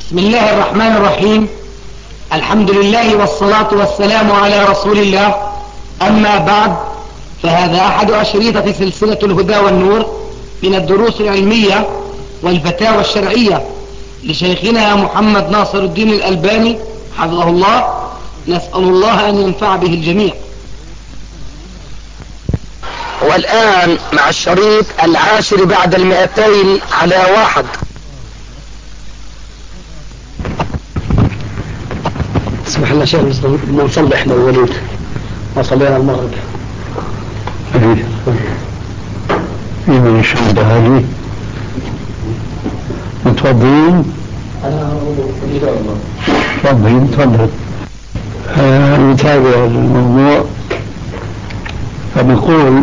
بسم الله الرحمن الرحيم. الحمد لله والصلاة والسلام على رسول الله. أما بعد، فهذا أحد أشريطة سلسلة الهدى والنور من الدروس العلمية والفتاوى الشرعية لشيخنا محمد ناصر الدين الألباني حفظه الله. نسأل الله أن ينفع به الجميع. والآن مع الشريط 10 بعد 200 على 1. اسمح لنا شيخ نصلي احنا الوليد ما صلينا المغرب. من يشهد هذه متوضين؟ تفضل تفضل. نتابع الموضوع. فنقول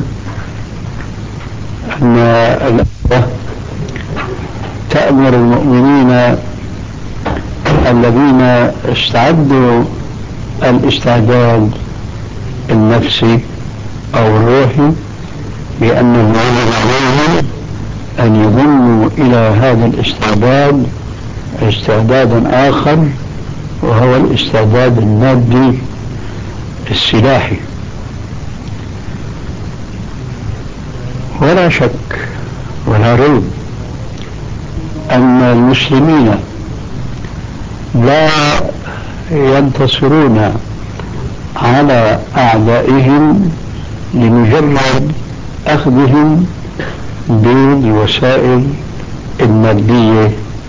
أن الآية تأمر المؤمنين الذين استعدوا الاستعداد النفسي أو الروحي بأنه يجب عليهم أن يضموا إلى هذا الاستعداد استعدادا آخر، وهو الاستعداد المادي السلاحي. ولا شك ولا ريب أن المسلمين لا ينتصرون على أعدائهم لمجرد أخذهم بالوسائل المادية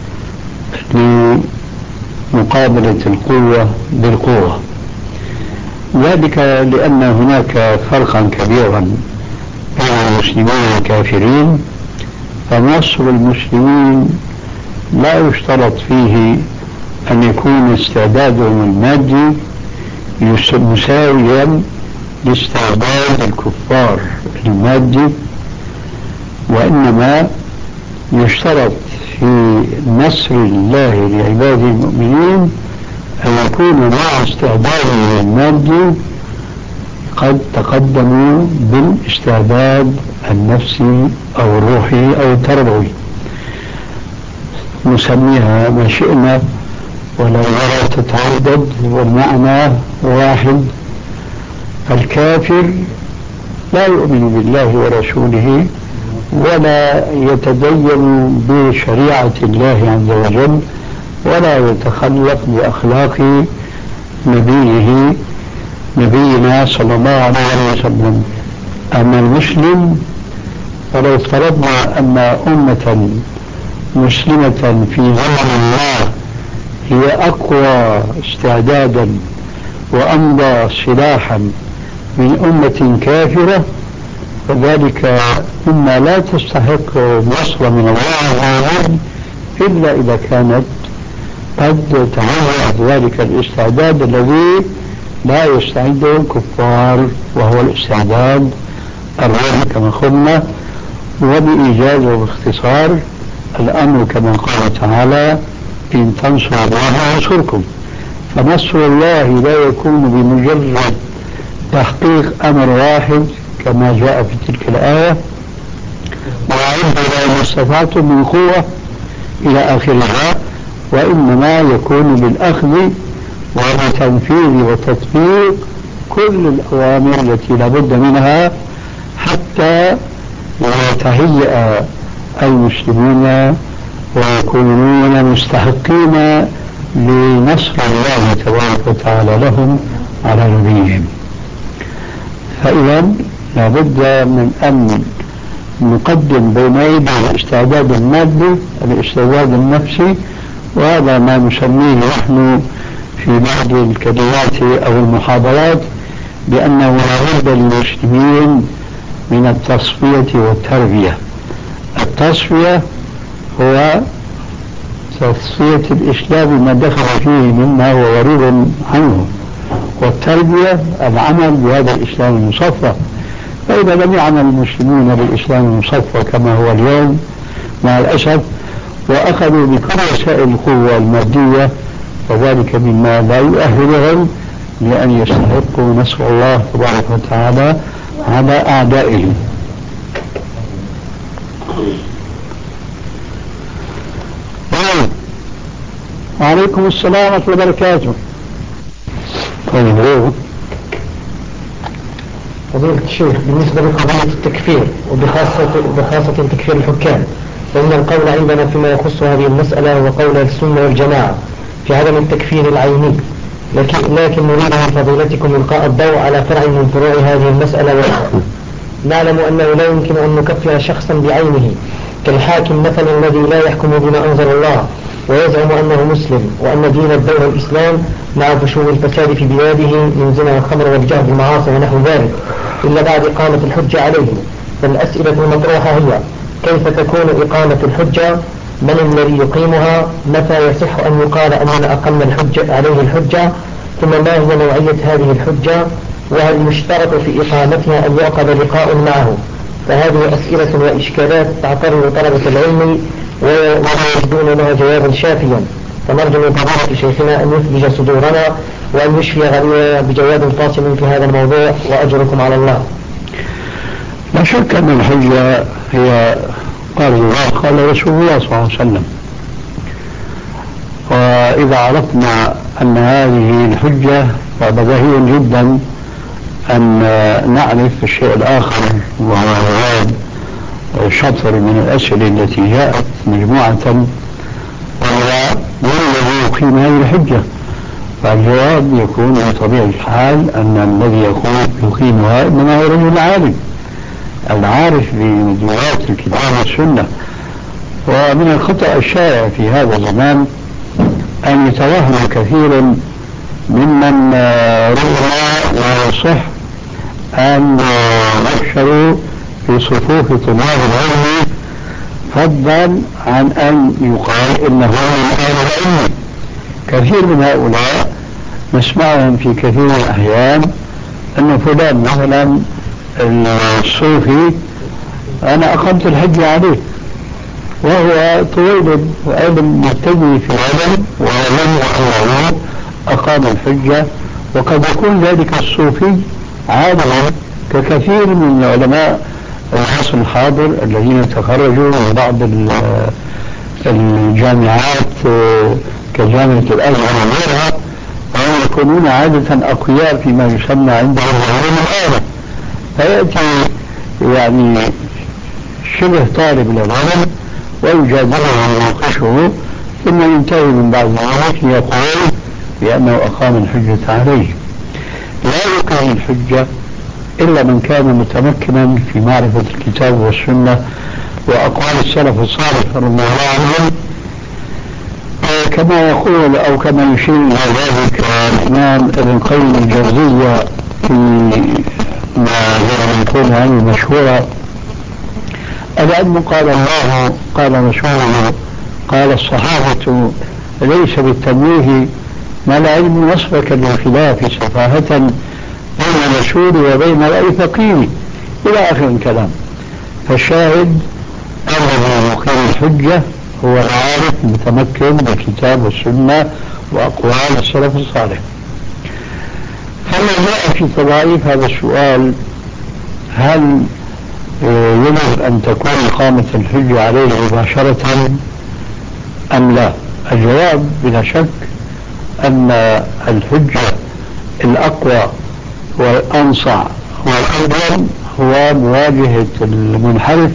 لمقابلة القوة بالقوة. ذلك لأن هناك فرقا كبيرا بين المسلمين والكافرين. فنصر المسلمين لا يشترط فيه أن يكون استعدادهم المادي مساويا لاستعداد الكفار المادي، وإنما يشترط في نصر الله لعباده المؤمنين أن يكونوا مع استعدادهم المادي قد تقدموا بالاستعداد النفسي أو الروحي أو التربوي، نسميها ما شئنا ولا يرى تتعدد، والمعنى واحد. الكافر لا يؤمن بالله ورسوله ولا يتدين بشريعة الله عز وجل ولا يتخلق بأخلاق نبينا صلى الله عليه وسلم. أما المسلم فلو افترضنا أن أمة مسلمة في زمن الله هي أقوى استعدادا وأمضى سلاحا من أمة كافرة، فذلك مما لا تستحق النصر من الله عز وجل إلا إذا كانت قد تعرض ذلك الاستعداد الذي لا يستعده الكفار، وهو الاستعداد الروحي كما قلنا. وبإيجاز واختصار الأمر كما قال تعالى: إن تنصروا الله ينصركم. فنصر الله لا يكون بمجرد تحقيق أمر واحد كما جاء في تلك الآية: وأعدوا ما استطعتم من قوة إلى آخرها، وإنما يكون بالأخذ وبتنفيذ وتطبيق كل الأوامر التي لابد منها حتى يتهيأ المسلمين ويكونون مستحقين لنصر الله تبارك وتعالى لهم على نبيهم. فإذا لابد من أن نقدم بين يدي الاستعداد المادي الاستعداد النفسي، وهذا ما نسميه نحن في بعض الكلمات أو المحاضرات بأنه لابد للمسلمين من التصفية والتربية. التصفية هو تصفية الإسلام ما دخل فيه مما هو غريب عنه، والتربية العمل بهذا الإسلام المصفى. فإذا لم يعمل المسلمون بالإسلام المصفى كما هو اليوم مع الأسف، وأخذوا بكل وسائل القوة المادية، فذلك مما لا يؤهلهم لأن يستحقوا نصر الله تبارك وتعالى على أعدائهم. وعليكم السلام ورحمة الله وبركاته. طيب فضيلة الشيخ، بالنسبة لقضية التكفير وبخاصة تكفير الحكام، فإن القول عندنا فيما يخص هذه المسألة هو قول السنة والجماعة في عدم التكفير العيني، لكن نريد من فضيلتكم إلقاء الضوء على فرع من فروع هذه المسألة وأخرى. نعلم أنه لا يمكن أن نكفر شخصا بعينه كالحاكم مثلا الذي لا يحكم بما أنزل الله ويزعم أنه مسلم، وأن دين الدولة الإسلام مع فشو الفساد في بلاده من زنا والخمر والجهل بالمعاصي ونحو ذلك إلا بعد إقامة الحجة عليه. فالأسئلة المطروحة هي: كيف تكون إقامة الحجة؟ من الذي يقيمها؟ متى يصح أن يقال أننا أقمنا الحجة عليه الحجة؟ ثم ما هي نوعية هذه الحجة؟ وهل يشترط في إقامتها أن يعقد لقاء معه؟ فهذه أسئلة وإشكالات تعترض طلبة العلم ولا يجدون لها جوابا شافيا، فنرجو من فضيلة شيخنا أن يثلج صدورنا وأن يشفي غريبنا بجواب فاصل في هذا الموضوع، وأجركم على الله. لا شك أن الحجة هي قال الله قال رسول الله صلى الله عليه وسلم، وإذا عرفنا أن هذه الحجة فبديهي جدا أن نعرف الشيء الآخر، وهو شطر من الأسئلة التي جاءت مجموعة، وهو من الذي يقيم هذه الحجة؟ فالجواب يكون بطبيعة الحال أن الذي يقيمها إنما هو رجل عالم العارف بمدلولات الكتاب والسنة. ومن الخطأ الشائع في هذا الزمان أن يتوهم كثير ممن ربما لا يصح أن يحشروا في صفوف طلاب العلم، فضلا عن أن يقال إنه من أهل العلم. كثير من هؤلاء نسمعهم في كثير من الأحيان أن فلان مثلا الصوفي أنا أقمت الحج عليه، وهو طويل علم مبتدئ في العلم وعلم أنه أقام الحجة، وقد يكون ذلك الصوفي عالما ككثير من العلماء العصر الحاضر الذين تخرجوا من بعض الجامعات كجامعة الأزهر وغيرها، وهم يكونون عادة أقوياء فيما يسمى عندهم العلم الآلة، فيأتي يعني شبه طالب للعلم ويجادله ويناقشه، ثم ينتهي من بعد ذلك يقول بأنه أقام الحجة عليه. لا يقيم الحجة إلا من كان متمكنا في معرفة الكتاب والسنة وأقوال السلف الصالح رضي الله عنهم، كما يقول أو كما يشير إلى ذلك الإمام ابن قيم الجوزية في ما يقول عنه المشهورة: العلم قال الله قال رسوله قال الصحابة ليس بالتمويه، ما العلم وصفك للخلاف سفاهة بين الرسول وبين رأي فقيه، إلى آخر الكلام. فالشاهد الذي يقيم الحجة هو العارف المتمكن بالكتاب والسنة وأقوال السلف الصالح. فما جاء في تضعيف هذا السؤال: هل يجب أن تكون إقامة الحجة عليه مباشرة أم لا؟ الجواب بلا شك أن الحجة الأقوى والأنصع والأفضل هو مواجهة المنحرف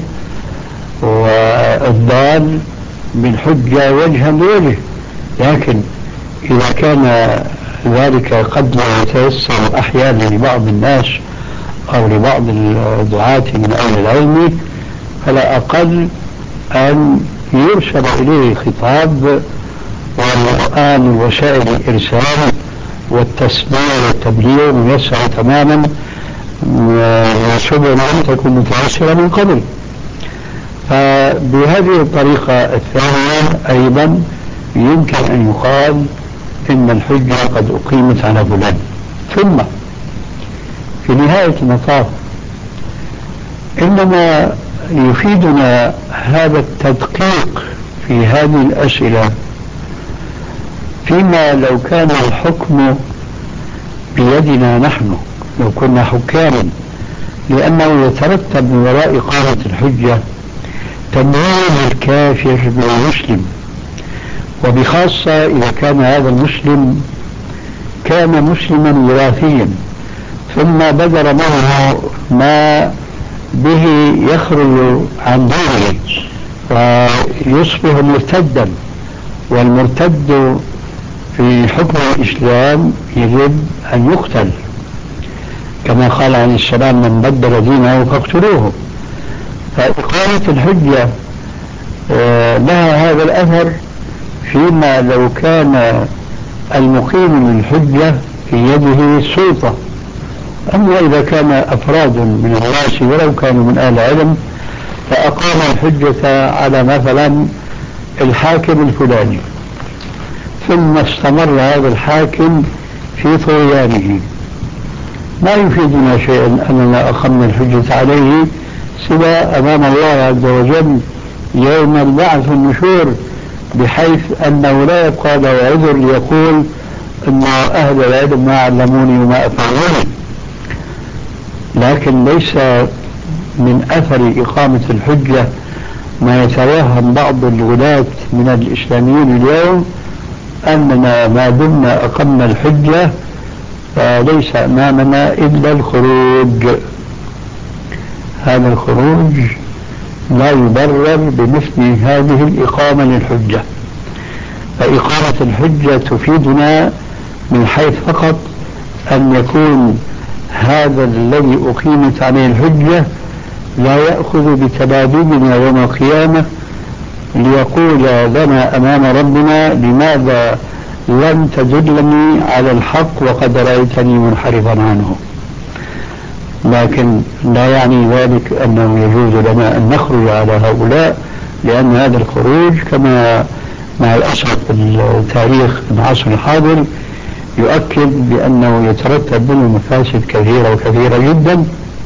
والضال بالحجة وجها لوجه، لكن إذا كان ذلك قد لا يتيسر أحيانا لبعض الناس أو لبعض الدعاة من أهل العلم، فلا أقل أن يرسل إليه خطاب، والآن وسائل الإرسال والتسميع والتبليغ ميسرة تماما، وسبل لم تكن متيسرة من قبل. فبهذه الطريقة الثانية أيضا يمكن أن يقال إن الحجة قد أقيمت على فلان. ثم في نهاية المطاف إنما يفيدنا هذا التدقيق في هذه الأسئلة فيما لو كان الحكم بيدنا نحن، لو كنا حكاما، لأنه يترتب من وراء إقامة الحجة تمويل الكافر بالمسلم وبخاصة إذا كان هذا المسلم كان مسلما وراثيا ثم بدر معه ما به يخرج عن دينه ويصبح مرتدا، والمرتد في حكم الإسلام يجب أن يقتل، كما قال عليه السلام: من بدل دينه فاقتلوه. فإقامة الحجة لها هذا الأثر فيما لو كان المقيم للحجة في يده سلطة. أما إذا كان أفراد من الناس ولو كانوا من أهل العلم فأقام الحجة على مثلا الحاكم الفلاني، ثم استمر هذا الحاكم في طغيانه، ما يفيدنا شيئا أننا أقمنا الحجة عليه سوى أمام الله عز وجل يوم البعث والنشور، بحيث أنه لا يبقى له عذر ليقول أن أهل العلم ما علموني وما أفعلوني. لكن ليس من أثر إقامة الحجة ما يتوهم بعض الولاة من الإسلاميين اليوم أننا ما دمنا أقمنا الحجة فليس أمامنا إلا الخروج. هذا الخروج لا يبرر بمثل هذه الإقامة للحجة. فإقامة الحجة تفيدنا من حيث فقط أن يكون هذا الذي أقيمت عليه الحجة لا يأخذ بتبادلنا يوم القيامة ليقول لنا أمام ربنا: لماذا لم تدلني على الحق وقد رأيتني منحرفا عنه. لكن لا يعني ذلك أنه يجوز لنا أن نخرج على هؤلاء، لأن هذا الخروج كما مع الأسف التاريخ العصر الحاضر يؤكد بأنه يترتب منه مفاسد كثيرة وكثيرة جدا،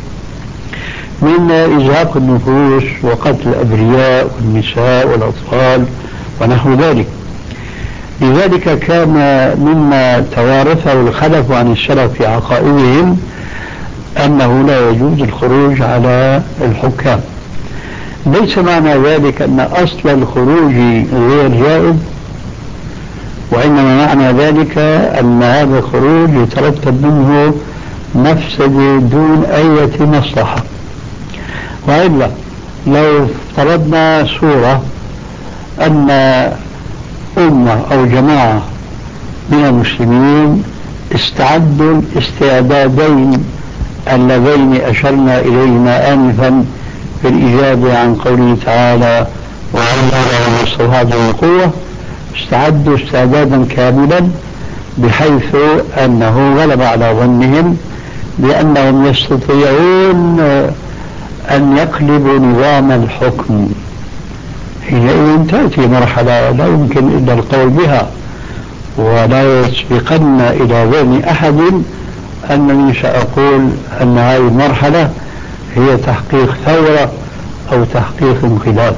من إزهاق النفوس وقتل الأبرياء والنساء والأطفال ونحو ذلك. لذلك كان مما توارثه الخلف عن السلف في عقائدهم أنه لا يجوز الخروج على الحكام. ليس معنى ذلك أن أصل الخروج غير جائز، وإنما معنى ذلك أن هذا الخروج يترتب منه مفسدة دون أي مصلحة. وإلا لو افترضنا صورة أن أمة أو جماعة من المسلمين استعدوا الاستعدادين اللذين أشرنا إليهما آنفا في الإجابة عن قوله تعالى: وعلى لهم الصلاة والقوة، استعدوا استعدادا كاملا بحيث أنه غلب على ظنهم بأنهم يستطيعون أن يقلبوا نظام الحكم. حينئذ تأتي مرحلة لا يمكن إلا القول بها، ولا يسبقن إلى ذهن أحد أنني سأقول أن هذه المرحلة هي تحقيق ثورة أو تحقيق انقلاب.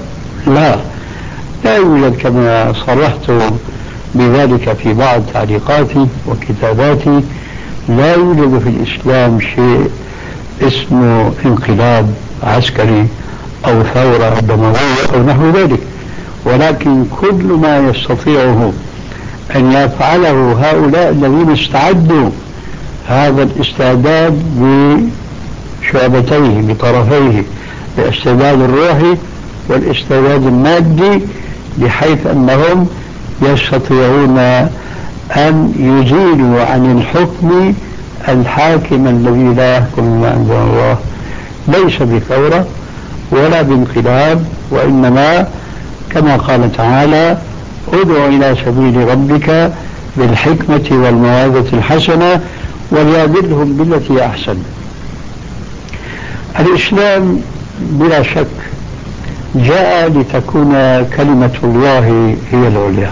لا يوجد، كما صرحت بذلك في بعض تعليقاتي وكتاباتي، لا يوجد في الإسلام شيء اسمه انقلاب عسكري أو ثورة دموية أو نحو ذلك، ن كل ما يستطيعه أن يفعله هؤلاء الذين استعدوا هذا الاستعداد بشعبتيه بطرفيه، الاستعداد الروحي والاستعداد المادي، بحيث أنهم يستطيعون أن يزيلوا عن الحكم الحاكم الذي لا يحكم ما أنزل الله، ليس بثورة ولا بانقلاب، وإنما كما قال تعالى: ادع إلى سبيل ربك بالحكمة والموعظة الحسنة وجادلهم بالتي أحسن. الإسلام بلا شك جاء لتكون كلمة الله هي العليا،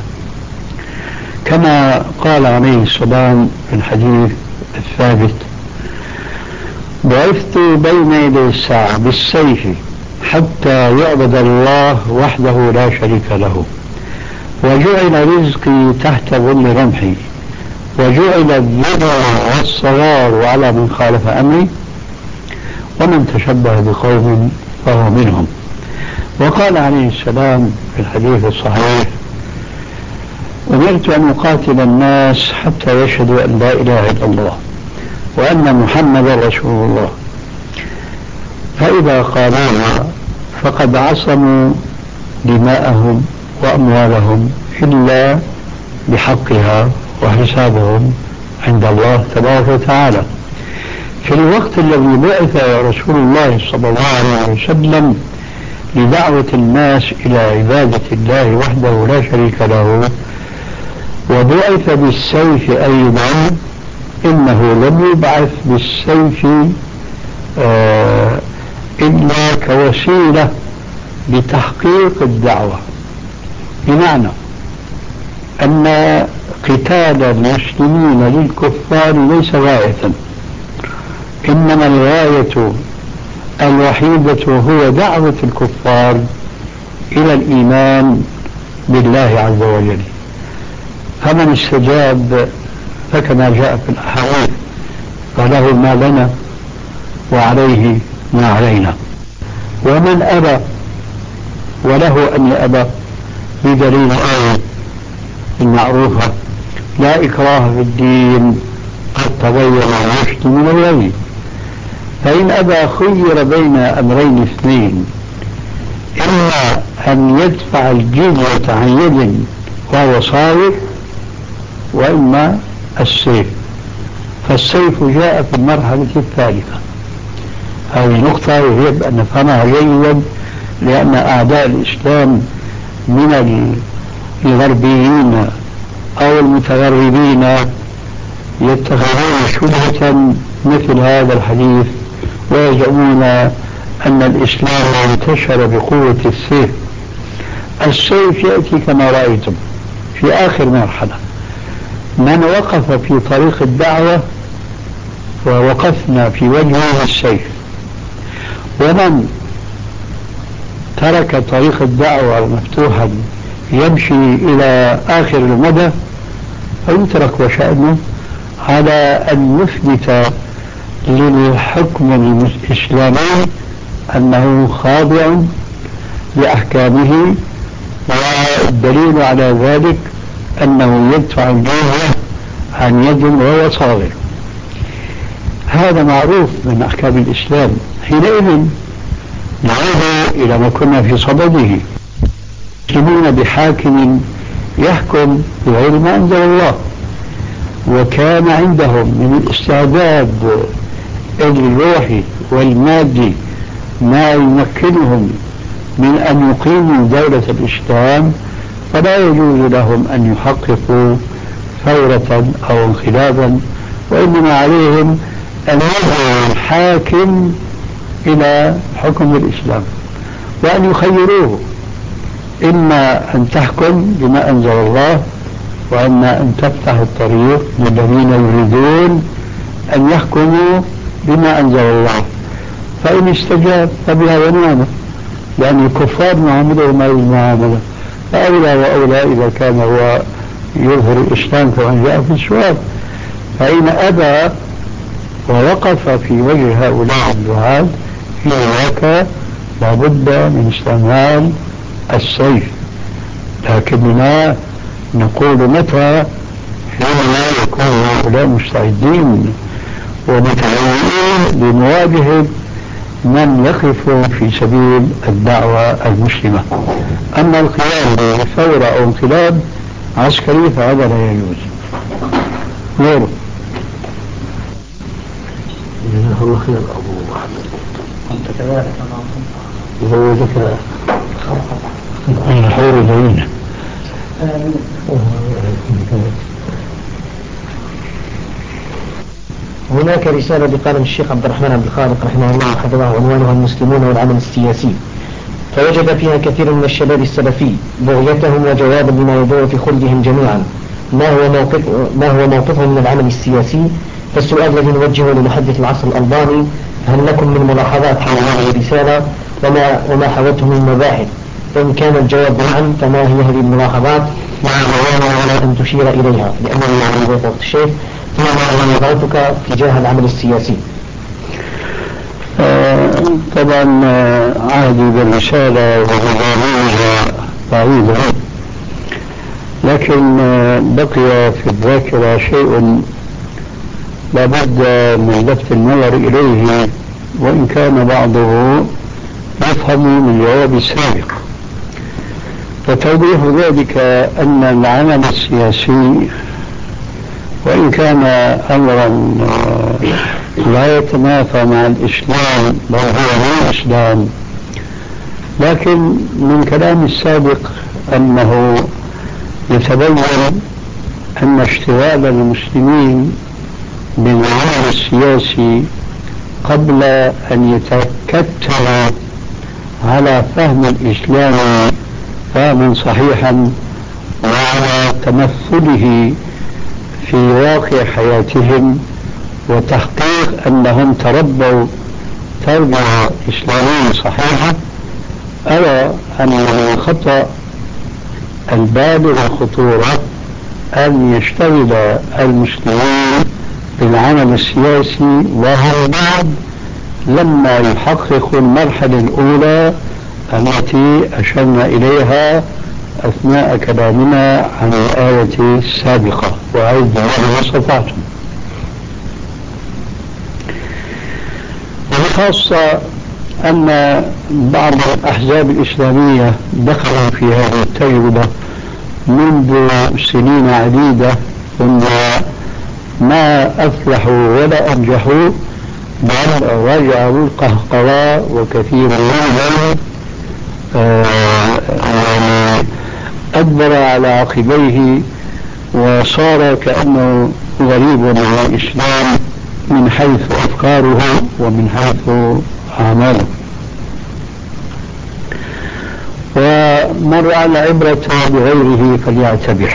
كما قال عليه السلام في الحديث الثابت: بعثت بين يدي الساعة بالسيف حتى يعبد الله وحده لا شريك له، وجعل رزقي تحت ظل رمحي، وجعل الذل والصغار على من خالف أمري، ومن تشبه بقوم فهو منهم. وقال عليه السلام في الحديث الصحيح: أمرت أن أقاتل الناس حتى يشهدوا أن لا إله إلا الله وأن محمدا رسول الله، فإذا قالوها فقد عصموا دماءهم وأموالهم إلا بحقها، وحسابهم عند الله تبارك وتعالى. في الوقت الذي بعث رسول الله صلى الله عليه وسلم لدعوة الناس إلى عبادة الله وحده لا شريك له، وبعث بالسيف أيضا، إنه لم يبعث بالسيف إلا كوسيلة لتحقيق الدعوة، بمعنى أن قتال المسلمين للكفار ليس غاية، إنما الغاية الوحيدة هو دعوة الكفار إلى الإيمان بالله عز وجل. فمن استجاب فكما جاء في الأحاديث فله ما لنا وعليه ما علينا، ومن أبى وله أن يأبى بدليل آية المعروفة: لا إكراه في الدين قد تبين الرشد من الغي. فإن أبى خير بين أمرين اثنين: إما أن يدفع الجزية عن يد وهو صالح، وإما السيف. فالسيف جاء في المرحلة الثالثة. هذه نقطة يجب أن نفهمها جيدا، لأن أعداء الإسلام من الغربيين أو المتغربين يتخذون شبهة مثل هذا الحديث، ويزعمون أن الإسلام انتشر بقوة السيف. السيف يأتي كما رأيتم في آخر مرحلة. من وقف في طريق الدعوة ووقفنا في وجهه السيف، ومن ترك طريق الدعوة مفتوحا يمشي إلى آخر المدى فيترك وشأنه، على أن يثبت للحكم الإسلامي أنه خاضع لأحكامه، والدليل على ذلك أنه يدفع الجزية عن يد وهو صاغر. هذا معروف من أحكام الإسلام. حينئذ نعود إلى ما كنا في صدده: يسلمون بحاكم يحكم بغير ما أنزل الله، وكان عندهم من الاستعداد الروحي والمادي ما يمكنهم من أن يقيموا دولة الإسلام، فلا يجوز لهم أن يحققوا ثورة أو انقلابا، وإنما عليهم أن يدعوا الحاكم إلى حكم الإسلام وأن يخيروه: إما أن تحكم بما أنزل الله، وإما أن تفتح الطريق للذين يريدون أن يحكموا بما أنزل الله. فإن استجاب فبها ونعمة، لأن الكفار معاملهم هذه المعاملة، فأولى وأولى إذا كان هو يظهر الإسلام كما جاء في السؤال. فإن أبى ووقف في وجه هؤلاء الدعاة هناك لابد من استعمال السيف. لكننا نقول متى؟ حينما يكون هؤلاء مستعدين ومتعاونين لمواجهة من يقف في سبيل الدعوة المسلمة. أما القيام بثورة أو انقلاب عسكري فهذا لا يجوز. غيره. جزاه الله خير أبو محمد. أنت كذلك زوجك الحور العين. هناك رسالة بقلم الشيخ عبد الرحمن عبد الخالق رحمه الله وحفظه، عنوانها المسلمون والعمل السياسي، فوجد فيها كثير من الشباب السلفي بغيتهم وجوابا لما يدور في خلدهم جميعا: ما هو موقفهم من العمل السياسي؟ فالسؤال الذي نوجهه لمحدث العصر الألباني: هل لكم من ملاحظات حول هذه الرسالة وما حوته من مباحث؟ فإن كان الجواب نعم فما هي هذه الملاحظات مع بيانها ولا أن تشير إليها، لأنني يعني ضيف وقت الشيخ. ثم ما نظرتك تجاه العمل السياسي؟ طبعا عهدي بالرسالة وبرنامجها بعيدة، لكن بقي في الذاكرة شيء لابد من لفت النظر إليه، وإن كان بعضه يفهم من الجواب السابق. وتوضيح ذلك أن العمل السياسي وإن كان أمرا لا يتنافى مع الإسلام بل هو من الإسلام، لكن من كلام السابق أنه يتبين أن اشتغال المسلمين بالعمل السياسي قبل أن يتكتلوا على فهم الإسلام فهما صحيحا وعلى تمثله في واقع حياتهم وتحقيق أنهم تربوا تربية إسلامية صحيحة، أرى أن الخطأ البالغ الخطورة أن يشتغل المسلمين بالعمل السياسي وهم بعد لما يحققوا المرحلة الأولى التي أشرنا إليها أثناء كلامنا عن الآية السابقة، وأعيد ما استطعتم. وبخاصة أن بعض الأحزاب الإسلامية دخلوا في هذه التجربة منذ سنين عديدة ثم ما أفلحوا ولا أنجحوا، بل رجعوا القهقراء وكثير منهم أدبر على عقبيه وصار كأنه غريب عن الإسلام من حيث أفكاره ومن حيث أعماله. ومن رأى العبرة بغيره فليعتبر.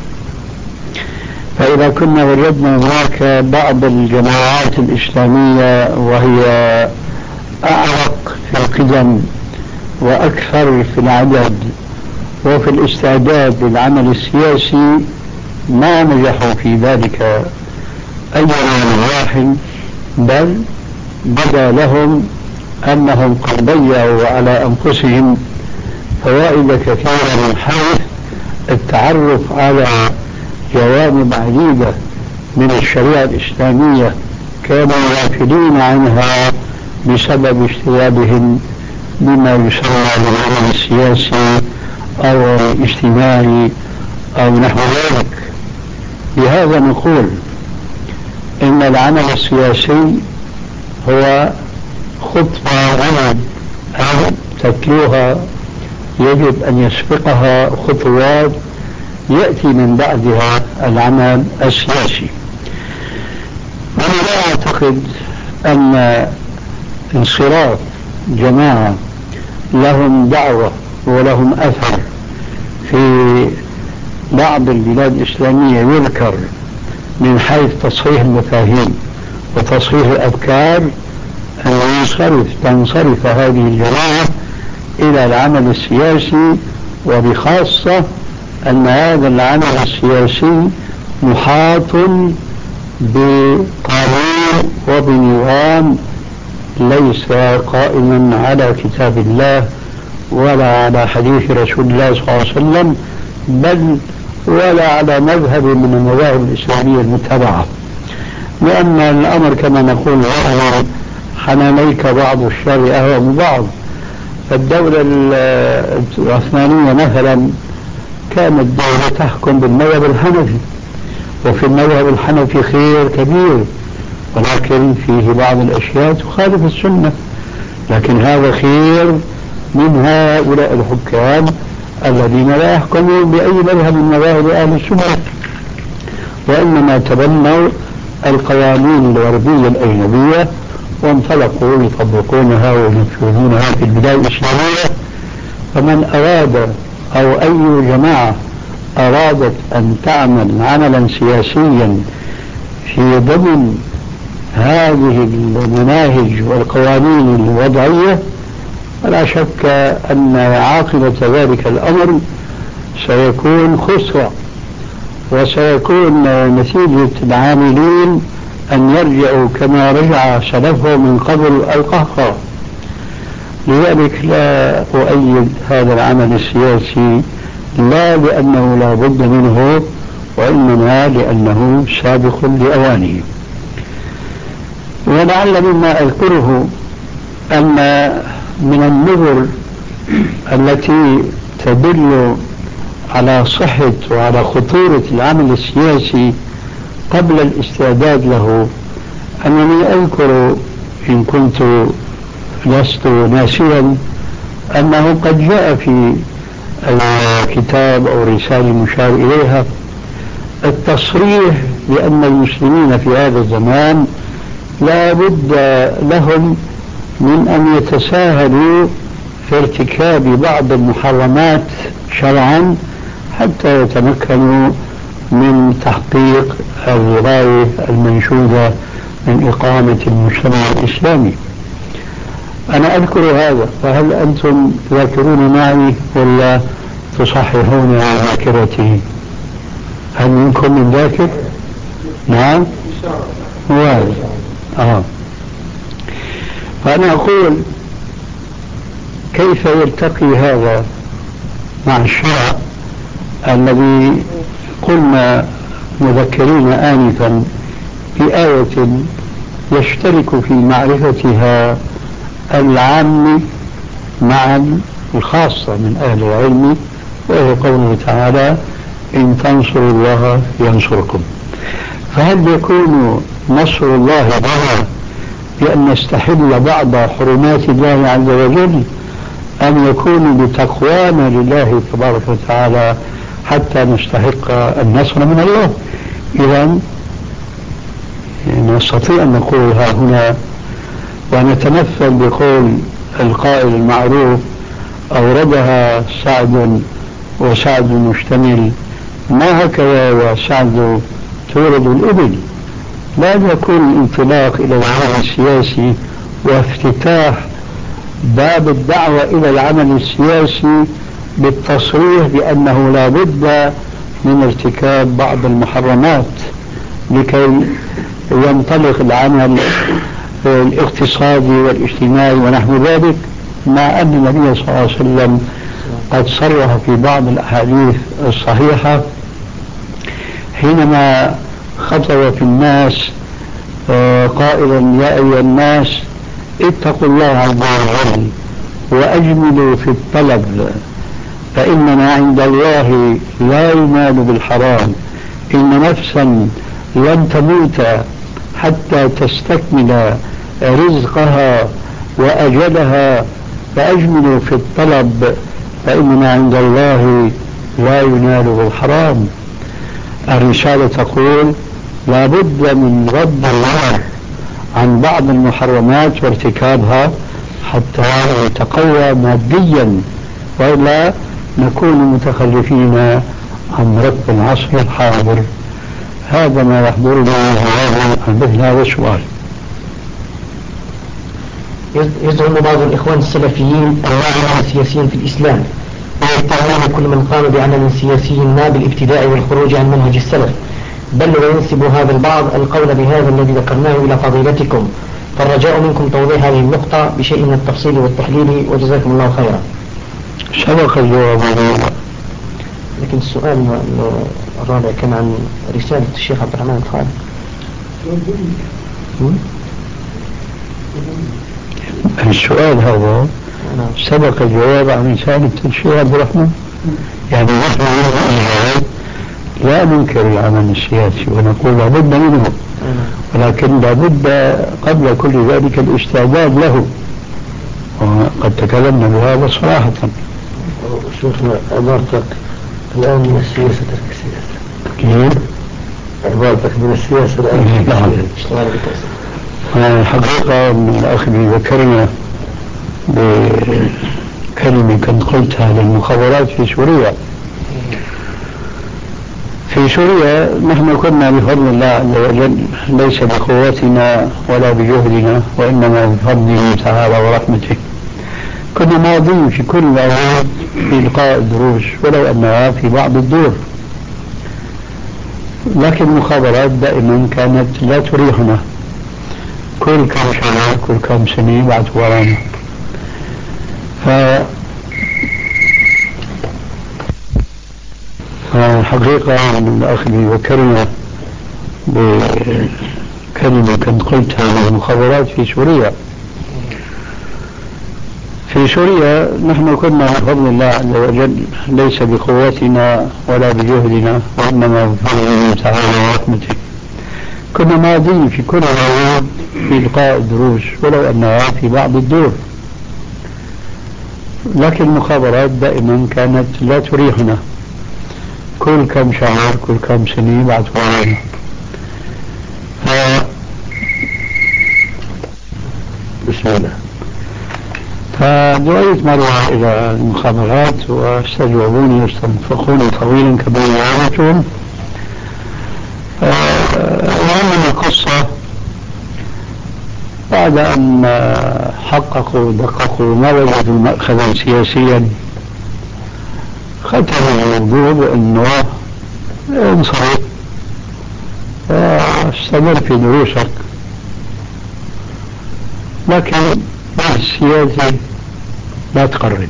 فإذا كنا وجدنا هناك بعض الجماعات الإسلامية وهي أعرق في القدم وأكثر في العدد وفي الاستعداد للعمل السياسي ما نجحوا في ذلك أي نجاح، بل بدا لهم أنهم قد ضيعوا على أنفسهم فوائد كثيرة من حيث التعرف على جوانب عديدة من الشريعة الإسلامية كانوا غافلين عنها بسبب اشتغالهم بما يسمى بالعمل السياسي أو الاجتماعي أو نحو ذلك. لهذا نقول إن العمل السياسي هو خطوة غلط أو تتلوها يجب أن يسبقها خطوات يأتي من بعدها العمل السياسي. أنا لا أعتقد أن انصراف جماعة لهم دعوة ولهم أثر في بعض البلاد الإسلامية يذكر من حيث تصحيح المفاهيم وتصحيح الأفكار أن تنصرف هذه الجماعة إلى العمل السياسي، وبخاصة أن هذا العمل السياسي محاط بقانون وبنظام ليس قائما على كتاب الله ولا على حديث رسول الله صلى الله عليه وسلم، بل ولا على مذهب من المذاهب الإسلامية المتبعة. لأن الأمر كما نقول حنانيك بعض الشر أهوى من بعض. فالدولة العثمانية مثلا كانت الدولة تحكم بالمذهب الحنفي، وفي المذهب الحنفي خير كبير، ولكن فيه بعض الأشياء تخالف السنة، لكن هذا خير من هؤلاء الحكام الذين لا يحكمون بأي مذهب من مذاهب أهل السنة، وإنما تبنوا القوانين الغربية الأجنبية وانطلقوا يطبقونها وينفذونها في البلاد الإسلامية. فمن أراد أو أي جماعة أرادت أن تعمل عملا سياسيا في ضمن هذه المناهج والقوانين الوضعية فلا شك أن عاقبة ذلك الأمر سيكون خسرة، وسيكون نتيجة العاملين أن يرجعوا كما رجع سلفهم من قبل القهقرة. لذلك لا أؤيد هذا العمل السياسي لا لأنه لا بد منه، وإنما لأنه سابق لأوانه. ولعل مما أذكره أن من النظر التي تدل على صحة وعلى خطورة العمل السياسي قبل الاستعداد له، أنني أذكر إن كنت لست ناسيا أنه قد جاء في الكتاب أو الرسالة المشار إليها التصريح بأن المسلمين في هذا الزمان لا بد لهم من أن يتساهلوا في ارتكاب بعض المحرمات شرعا حتى يتمكنوا من تحقيق الغاية المنشودة من إقامة المجتمع الإسلامي. أنا أذكر هذا، فهل أنتم تذاكرون معي ولا تصححون ذاكرتي؟ هل منكم من ذاكر؟ نعم؟ واضح. فأنا أقول كيف يلتقي هذا مع الشرع الذي قلنا مذكرين آنفا بآية يشترك في معرفتها العام مع الخاصة من أهل العلم، وهو قوله تعالى إن تنصروا الله ينصركم. فهل يكون نصر الله لنا بأن نستحل بعض حرمات الله عز وجل، أم يكون بتقوانا لله تبارك وتعالى حتى نستحق النصر من الله؟ إذن نستطيع أن نقول ها هنا ونتمثل بقول القائل المعروف أوردها سعد وسعد مشتمل، ما هكذا وسعد تورد الإبل. لا يكون الانطلاق إلى العمل السياسي وافتتاح باب الدعوة إلى العمل السياسي بالتصريح بأنه لا بد من ارتكاب بعض المحرمات لكي ينطلق العمل الاقتصادي والاجتماعي ونحو ذلك، مع أن النبي صلى الله عليه وسلم قد صرح في بعض الأحاديث الصحيحة حينما خطب في الناس قائلا يا أيها الناس اتقوا الله عز وجل وأجملوا في الطلب فإنما عند الله لا ينال بالحرام، إن نفسا لن تموت حتى تستكمل رزقها وأجلها، فأجملوا في الطلب فإنما عند الله لا ينال بالحرام. الرسالة تقول لا بد من رد النظر عن بعض المحرمات وارتكابها حتى نتقوى ماديا، وإلا نكون متخلفين عن رب العصر الحاضر. هذا ما يحضرنا عن هذا السؤال. يزعم بعض الإخوان السلفيين أنواع السياسيين في الإسلام، ويتهمون كل من قام بعمل سياسي ما بالابتداع والخروج عن منهج السلف، بل وينسب هذا البعض القول بهذا الذي ذكرناه إلى فضيلتكم، فالرجاء منكم توضيح هذه النقطة بشيء من التفصيل والتحليل، وجزاكم الله خيرا. سبق الجواب عليه. لكن السؤال الرابع كان عن رسالة الشيخ عبد الرحمن الخالد. السؤال هذا سبق الجواب عن رسالة الشيخ عبد الرحمن. يعني نحن لا ننكر العمل السياسي ونقول لابد منه، ولكن لابد قبل كل ذلك الاستعداد له، وقد تكلمنا بهذا صراحة. شيخنا عبارتك الآن من السياسة ترك السياسة. كيف؟ عبارتك من السياسة الآن. نعم. الحقيقة من الأخ ذكرنا بكلمة كنت قلتها للمخابرات في سوريا. في سوريا نحن كنا بفضل الله عز وجل ليس بقوتنا ولا بجهدنا، وإنما بفضله تعالى ورحمته كنا ماضين في كل الأوقات في إلقاء الدروس ولو أنها في بعض الدور، لكن المخابرات دائما كانت لا تريحنا، كل كم شهر كل كم سنة يبعثوا ورانا. حقيقة الأخ ذكرنا بكلمة كنت قلتها للمخابرات في سوريا. في سوريا نحن كنا بفضل الله عز وجل ليس بقوتنا ولا بجهدنا وإنما بفضله تعالى ورحمته كنا ماضين في كل العروض في إلقاء الدروس ولو أنها في بعض الدور، لكن المخابرات دائما كانت لا تريحنا، كل كم شهر كل كم سنة يبعثوا علينا. بسم الله. فدعيت مرة إلى المخابرات واستجوبوني واستنفقوني طويلا كما عادتهم. ومن القصة بعد أن حققوا دققوا ما وجدوا مأخذا سياسيا ختموا الموضوع بأنه انصرف واستمر في دروسك، لكن بعد السياسة لا تقرب.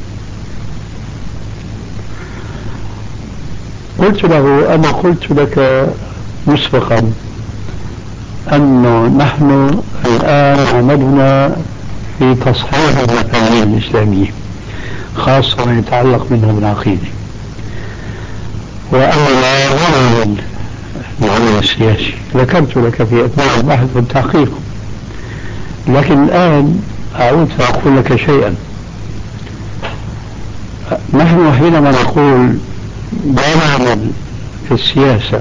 قلت له أنا قلت لك مسبقا أنه نحن الآن عملنا في تصحيح المفاهيم الإسلامية خاصة ما يتعلق منها بالعقيدة، وأننا لا نعمل العمل السياسي. ذكرت لك في أثناء البحث والتحقيق، لكن الآن أعود فأقول لك شيئا. نحن حينما نقول لا نعمل في السياسة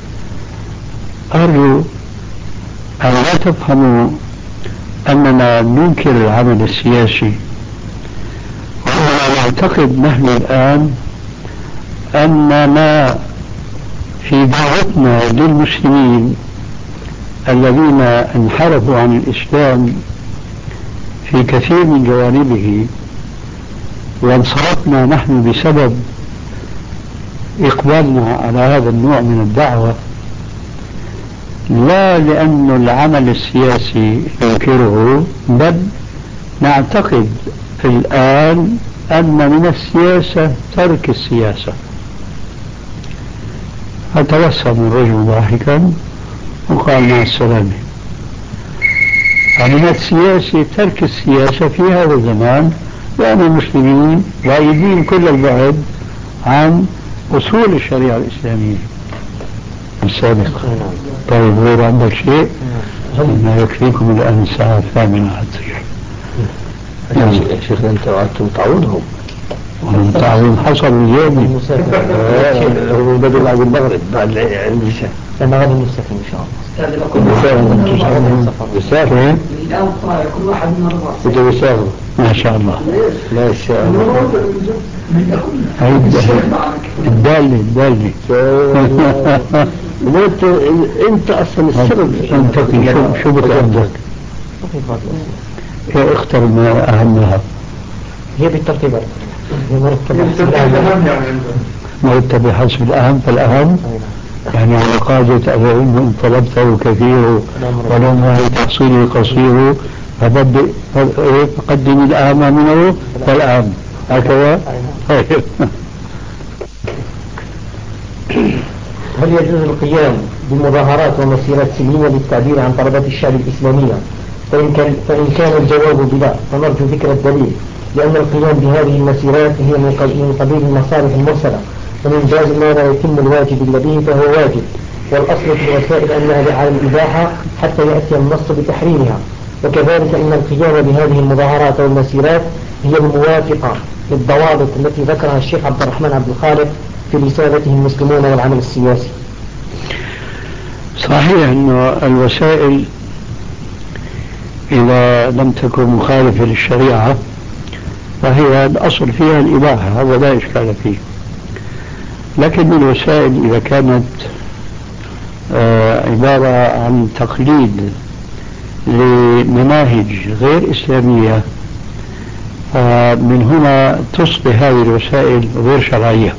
أرجو أن لا تفهموا أننا ننكر العمل السياسي، وأننا نعتقد نحن الآن أننا في دعوتنا للمسلمين الذين انحرفوا عن الإسلام في كثير من جوانبه وانصرفنا نحن بسبب إقبالنا على هذا النوع من الدعوة، لا لأن العمل السياسي ننكره، بل نعتقد الآن أن من السياسة ترك السياسة. فتبسم الرجل ضاحكا وقال مع السلامة. فمن السياسة ترك السياسة في هذا الزمان، لأن المسلمين بعيدين كل البعد عن أصول الشريعة الإسلامية السابقة. طيب غير عندك شيء؟ ما يكفيكم الآن الساعة 8 حتى يا شيخ أنت وعدتم تعودهم التعويض حصل اليوم هو بدل بعد المغرب بعد العشاء المغرب المسافر إن شاء الله. مسافر كل واحد من مسافر ما شاء الله ما شاء الله. الدالي انت اصلا السبب. انت شو بتعمل؟ اختر ما اهمها. هي بالترتيب مرتب حسب الأهم فالأهم، يعني على قاعدة أبوين إن طلبته كثير ولو ما تحصيله قصير فقدم الأهم منه فالأهم هكذا. هل يجوز القيام بمظاهرات ومسيرات سلمية للتعبير عن طلبات الشعب الإسلامية؟ فإن كان الجواب بلا فنرجو ذكر الدليل، لأن القيام بهذه المسيرات هي من قبيل المصالح المرسلة، ومن جاز ما لا يتم الواجب الذي فهو واجب، والأصل في الوسائل أنها على الإباحة حتى يأتي النص بتحريمها. وكذلك أن القيام بهذه المظاهرات والمسيرات هي الموافقة للضوابط التي ذكرها الشيخ عبد الرحمن عبد الخالق في رسالته المسلمون والعمل السياسي. صحيح أن الوسائل إذا لم تكن مخالفة للشريعة فهي الأصل فيها الإباحة، هذا لا إشكال فيه. لكن الوسائل إذا كانت عبارة عن تقليد لمناهج غير إسلامية، من هنا تصبح هذه الوسائل غير شرعية.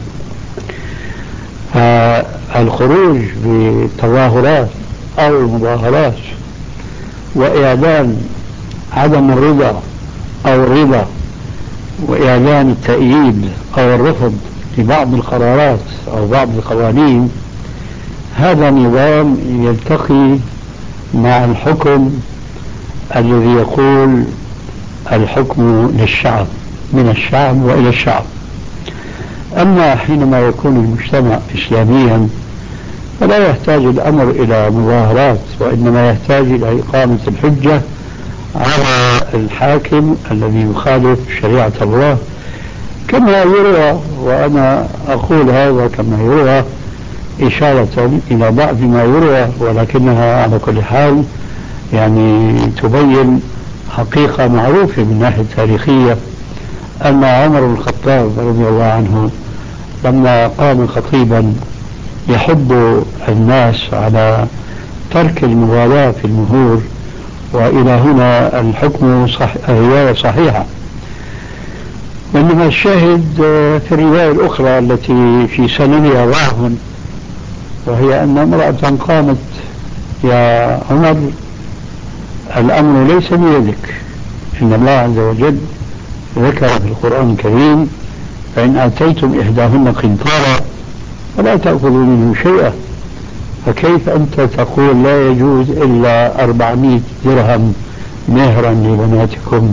الخروج بتظاهرات أو مظاهرات وإعلان عدم الرضا أو الرضا وإعلان التأييد أو الرفض في بعض القرارات أو بعض القوانين، هذا نظام يلتقي مع الحكم الذي يقول الحكم للشعب، من الشعب وإلى الشعب. أما حينما يكون المجتمع إسلاميا فلا يحتاج الأمر إلى مظاهرات، وإنما يحتاج إلى إقامة الحجة على الحاكم الذي يخالف شريعة الله، كما يروى، وأنا أقول هذا كما يروى إشارة إلى بعض ما يروى، ولكنها على كل حال يعني تبين حقيقة معروفة من ناحية تاريخية، أن عمر بن الخطاب رضي الله عنه لما قام خطيبا يحض الناس على ترك المغالاة في المهور، وإلى هنا الحكم رواية صحيحة. وإنما الشاهد في الرواية الأخرى التي في سندها ضعف، وهي أن امرأة قامت: يا عمر، الأمر ليس بيدك، إن الله عز وجل ذكر في القرآن الكريم: فإن آتيتم إحداهن قنطارا فلا تأخذوا منه شيئا، فكيف أنت تقول لا يجوز إلا 400 درهم مهرا لبناتكم؟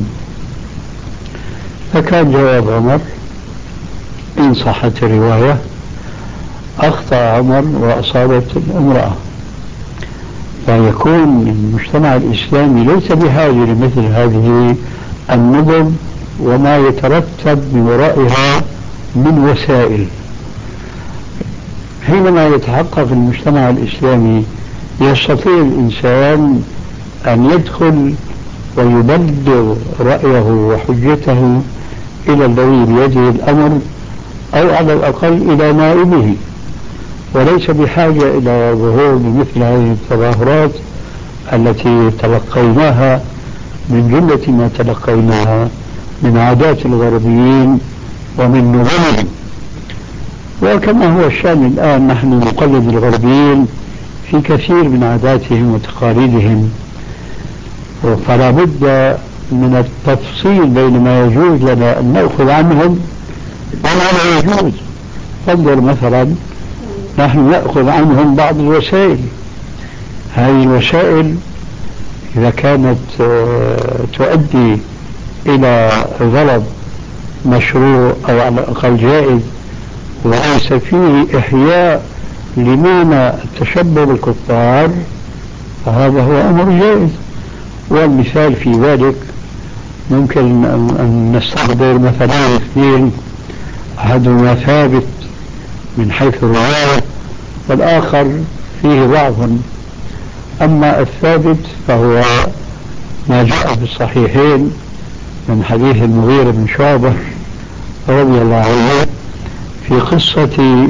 فكان جواب عمر إن صحت الرواية: أخطأ عمر وأصابت الامرأة. فيكون المجتمع الإسلامي ليس بحاجة لمثل هذه النظم وما يترتب من ورائها من وسائل. حينما يتحقق المجتمع الإسلامي يستطيع الإنسان أن يدخل ويبلغ رأيه وحجته إلى الذي بيده الأمر، أو على الأقل إلى نائبه، وليس بحاجة إلى ظهور مثل هذه التظاهرات التي تلقيناها من جملة ما تلقيناها من عادات الغربيين ومن نظامهم. وكما هو الشأن الآن، نحن نقلد الغربيين في كثير من عاداتهم وتقاليدهم، فلا بد من التفصيل بين ما يجوز لنا أن نأخذ عنهم وما لا يجوز. فانظر مثلا، نحن نأخذ عنهم بعض الوسائل، هذه الوسائل إذا كانت تؤدي إلى غرض مشروع أو على الأقل جائز وليس فيه إحياء لمعنى التشبه بالكفار، فهذا هو أمر جائز. والمثال في ذلك ممكن أن نستحضر مثلا اثنين، أحدهما ثابت من حيث الرواية والآخر فيه ضعف. أما الثابت فهو ما جاء في الصحيحين من حديث المغيرة بن شعبة رضي الله عنه في قصة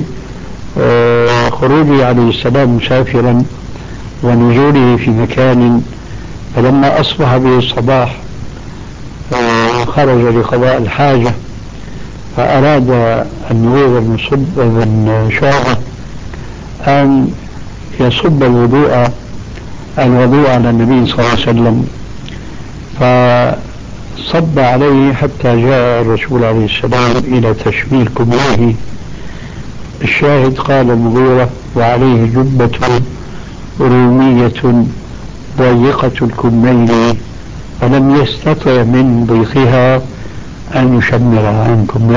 خروجه عليه السلام مسافرا ونزوله في مكان، فلما أصبح به الصباح خرج لقضاء الحاجة، فأراد المغيرة بن شعبة أن يصب الوضوء على النبي صلى الله عليه وسلم، فصب عليه حتى جاء الرسول عليه السلام إلى تشميل كبريه. الشاهد قال المغيرة: وعليه جبة رومية ضيقة الكمين، فلم يستطع من ضيقها أن يشمر عنكم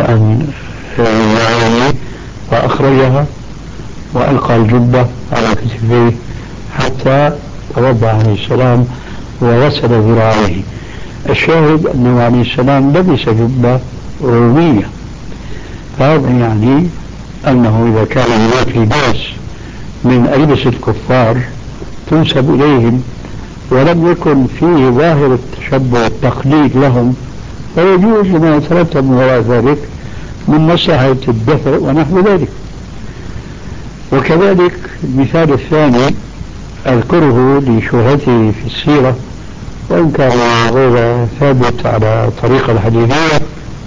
فأخرجها وألقى الجبة على كتفيه حتى توضأ عليه السلام وغسل ذراعيه. الشاهد أنه عليه السلام لبس جبة رومية، فهذا يعني أنه إذا كان هناك لباس من ألبسة الكفار تنسب إليهم ولم يكن فيه ظاهر التشبه والتقليد لهم، فيجوز لما يترتب من وراء ذلك من مصلحة الدفع ونحو ذلك. وكذلك المثال الثاني أذكره لشهرته في السيرة وإن كان غير ثابت على طريقة الحديثية،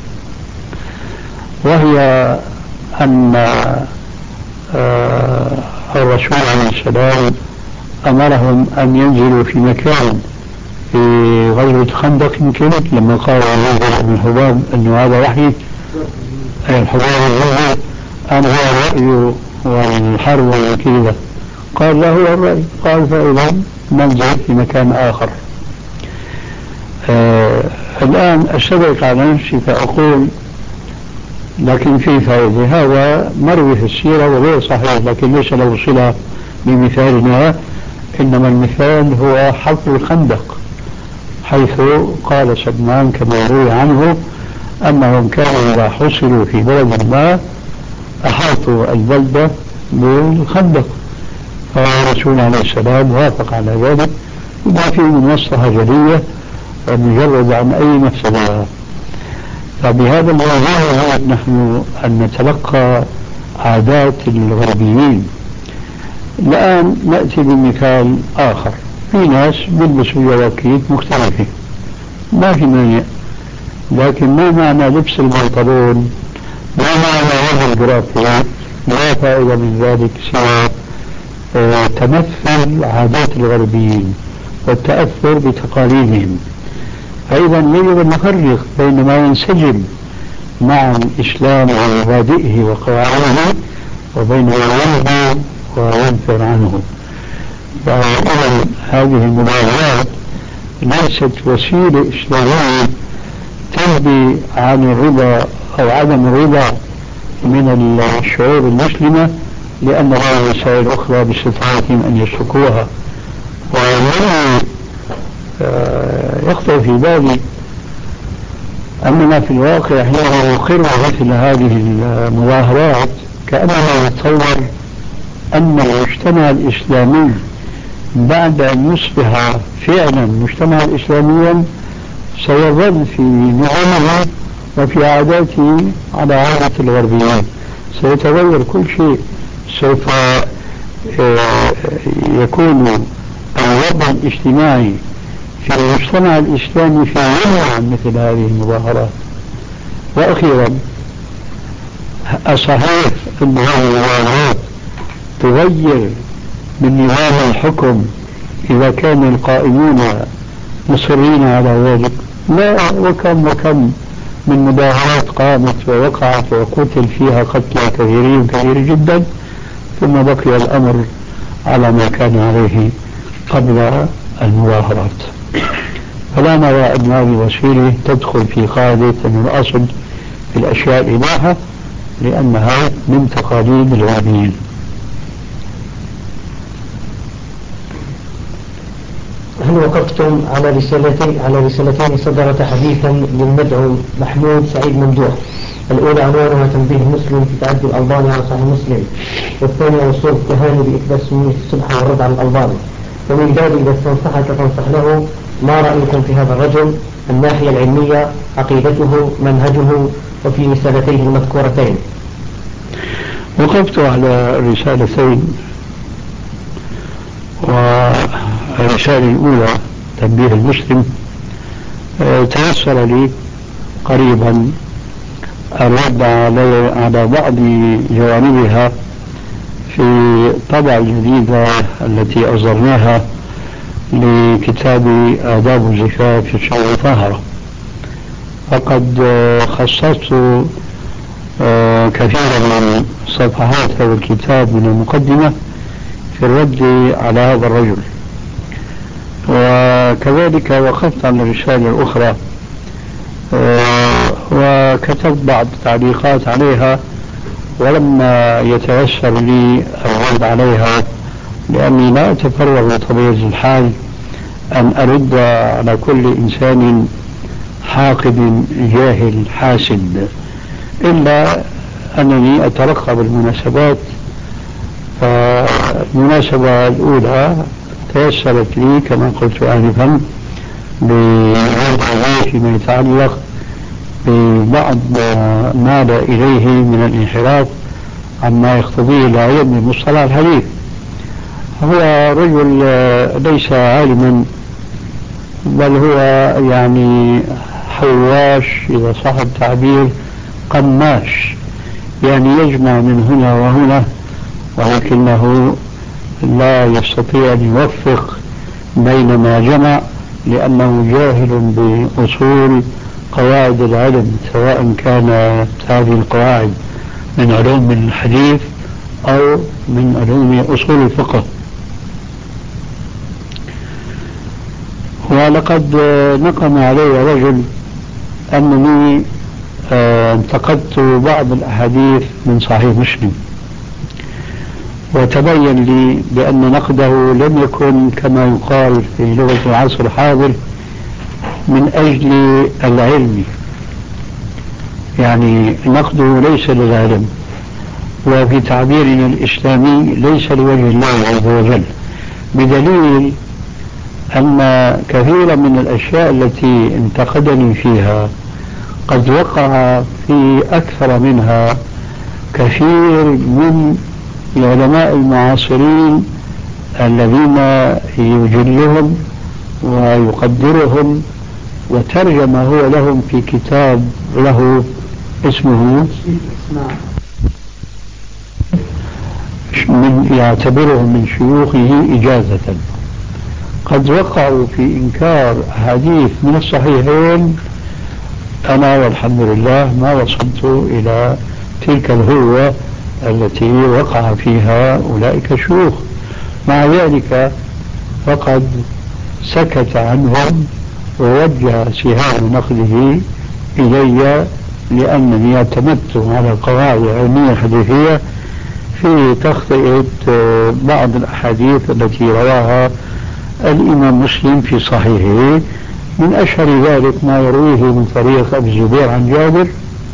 وهي أن الرسول عليه السلام أمرهم أن ينزلوا في مكان في غزوة خندق يمكن، لما قال بن حباب أنه هذا وحي، الحباب أم هو الرأي والحرب وكذا؟ قال لا، هو الرأي. قال فإذا ننزل في مكان آخر. الآن أشتبك على نفسي فأقول لكن في فائدة، هذا مروي في السيرة وغير صحيح، لكن ليس له صلة بمثالنا، إنما المثال هو حفر الخندق، حيث قال سلمان كما روي عنه أنهم كانوا إذا حصلوا في بلد ما أحاطوا البلدة بالخندق، فالرسول عليه السلام وافق على ذلك، وما فيه من مصلحة جلية مجرد عن أي مفسدة. فبهذا الموضوع نحن أن نتلقى عادات الغربيين. الآن نأتي بمثال آخر، في ناس بيلبسوا جواكيت مختلفة ما في مانع، لكن ما معنى لبس البنطلون، ما معنى هذا الجرافي، لا فائدة من ذلك سوى تمثل عادات الغربيين والتأثر بتقاليدهم. فإذا يجب أن نفرق بين ما ينسجم مع الإسلام ومبادئه وقواعده وبين ما ينهى وينفر عنه. فإذا هذه المبادرات ليست وسيلة إسلامية تنبي عن الرضا أو عدم الرضا من الشعوب المسلمة، لأن لها وسائل أخرى باستطاعتهم أن يسلكوها. وهنا يخطر في بالي أننا في الواقع حين نقر مثل هذه المظاهرات كأننا نتصور أن المجتمع الإسلامي بعد أن يصبح فعلا مجتمعا إسلاميا سيظل في نظامه وفي عاداته على عادة الغربيين، سيتغير كل شيء، سوف يكون الوضع الاجتماعي في المجتمع الإسلامي في منع عن مثل هذه المظاهرات. وأخيرا، أصحيح أن هذه المظاهرات تغير من نظام الحكم إذا كان القائمون مصرين على ذلك؟ لا، وكم من مظاهرات قامت ووقعت وقتل فيها قتلى كثيرين كثير جدا، ثم بقي الأمر على ما كان عليه قبل المظاهرات. فلا نرى أن هذه وسيلة تدخل في قاعدة أن الأصل في الأشياء الإباحة، لأنها من تقاليد الغربيين. هل وقفتم على رسالتين صدرت حديثا للمدعو محمود سعيد ممدوح؟ الأولى عنوانها تنبيه مسلم في تعدي الألباني على صحيح مسلم، والثانية وصول التهاني بإثبات سنية السبحة والرد على الألباني. ومن ذلك إذا استنصحك تنصح له، ما رأيكم في هذا الرجل؟ الناحية العلمية، عقيدته، منهجه، وفي رسالتيه المذكورتين. وقفت على رسالتين، والرسالة الأولى تنبيه المسلم تيسر لي قريبا الرد على بعض جوانبها في الطبعة الجديدة التي أصدرناها لكتاب آداب الزفاف في الشرع الطاهرة. فقد خصصت كثيرا من صفحات هذا الكتاب من المقدمة في الرد على هذا الرجل، وكذلك وقفت على الرسالة الأخرى وكتبت بعض التعليقات عليها، ولما يتيسر لي الرد عليها لأني لا أتفرغ بطبيعة الحال أن أرد على كل إنسان حاقد جاهل حاسد، إلا أنني أترقب المناسبات. فالمناسبة الأولى تيسرت لي كما قلت آنفا بالرد عليه فيما يتعلق ببعض ما مال إليه من الانحراف عما يقتضيه العلم من مصطلح الحديث. هو رجل ليس عالما، بل هو يعني حواش إذا صح التعبير، قماش، يعني يجمع من هنا وهنا، ولكنه لا يستطيع أن يوفق بين ما جمع، لأنه جاهل بأصول قواعد العلم، سواء كانت هذه القواعد من علوم الحديث أو من علوم أصول الفقه. ولقد نقم علي رجل أنني انتقدت بعض الأحاديث من صحيح مسلم، وتبين لي بأن نقده لم يكن كما يقال في لغة العصر الحاضر من أجل العلم، يعني نقده ليس للعلم، وفي تعبيرنا الإسلامي ليس لوجه الله عز وجل، بدليل أن كثيرا من الأشياء التي انتقدني فيها قد وقع في أكثر منها كثير من العلماء المعاصرين الذين يجلهم ويقدرهم، وترجم هو لهم في كتاب له اسمه يعتبرهم من شيوخه إجازة. قد وقعوا في إنكار حديث من الصحيحين، أنا والحمد لله ما وصلت إلى تلك الهوة التي وقع فيها أولئك الشيوخ. مع ذلك فقد سكت عنهم ووجه سهام نقده إلي، لأنني اعتمدت على القواعد العلمية الحديثية في تخطئة بعض الأحاديث التي رواها الإمام مسلم في صحيحه، من أشهر ذلك ما يرويه من طريق أبي الزبير عن جابر.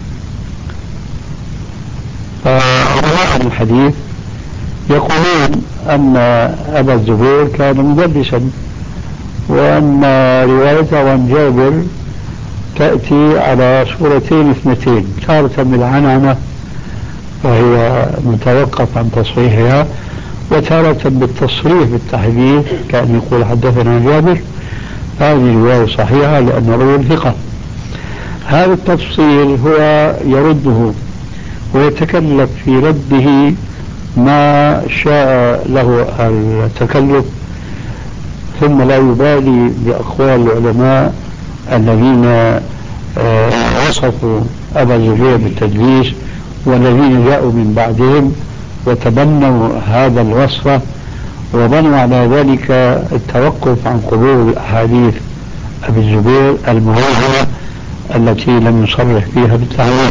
فرواه الحديث يقولون أن أبا الزبير كان مدرسا، وأن روايته عن جابر تأتي على صورتين اثنتين، تارة بالعنعنة وهي متوقف عن تصحيحها، وتارة بالتصريح بالتحديث كأن يقول حدثنا جابر. هذه رواية صحيحة لأن روى ثقة. هذا التفصيل هو يرده ويتكلف في رده ما شاء له التكلف، ثم لا يبالي بأقوال العلماء الذين وصفوا أبا الزبير بالتدليس والذين جاءوا من بعدهم وتبنوا هذا الوصف وبنوا على ذلك التوقف عن قبول أحاديث أبي الزبير المعروفة التي لم يصرح فيها بالتعريف.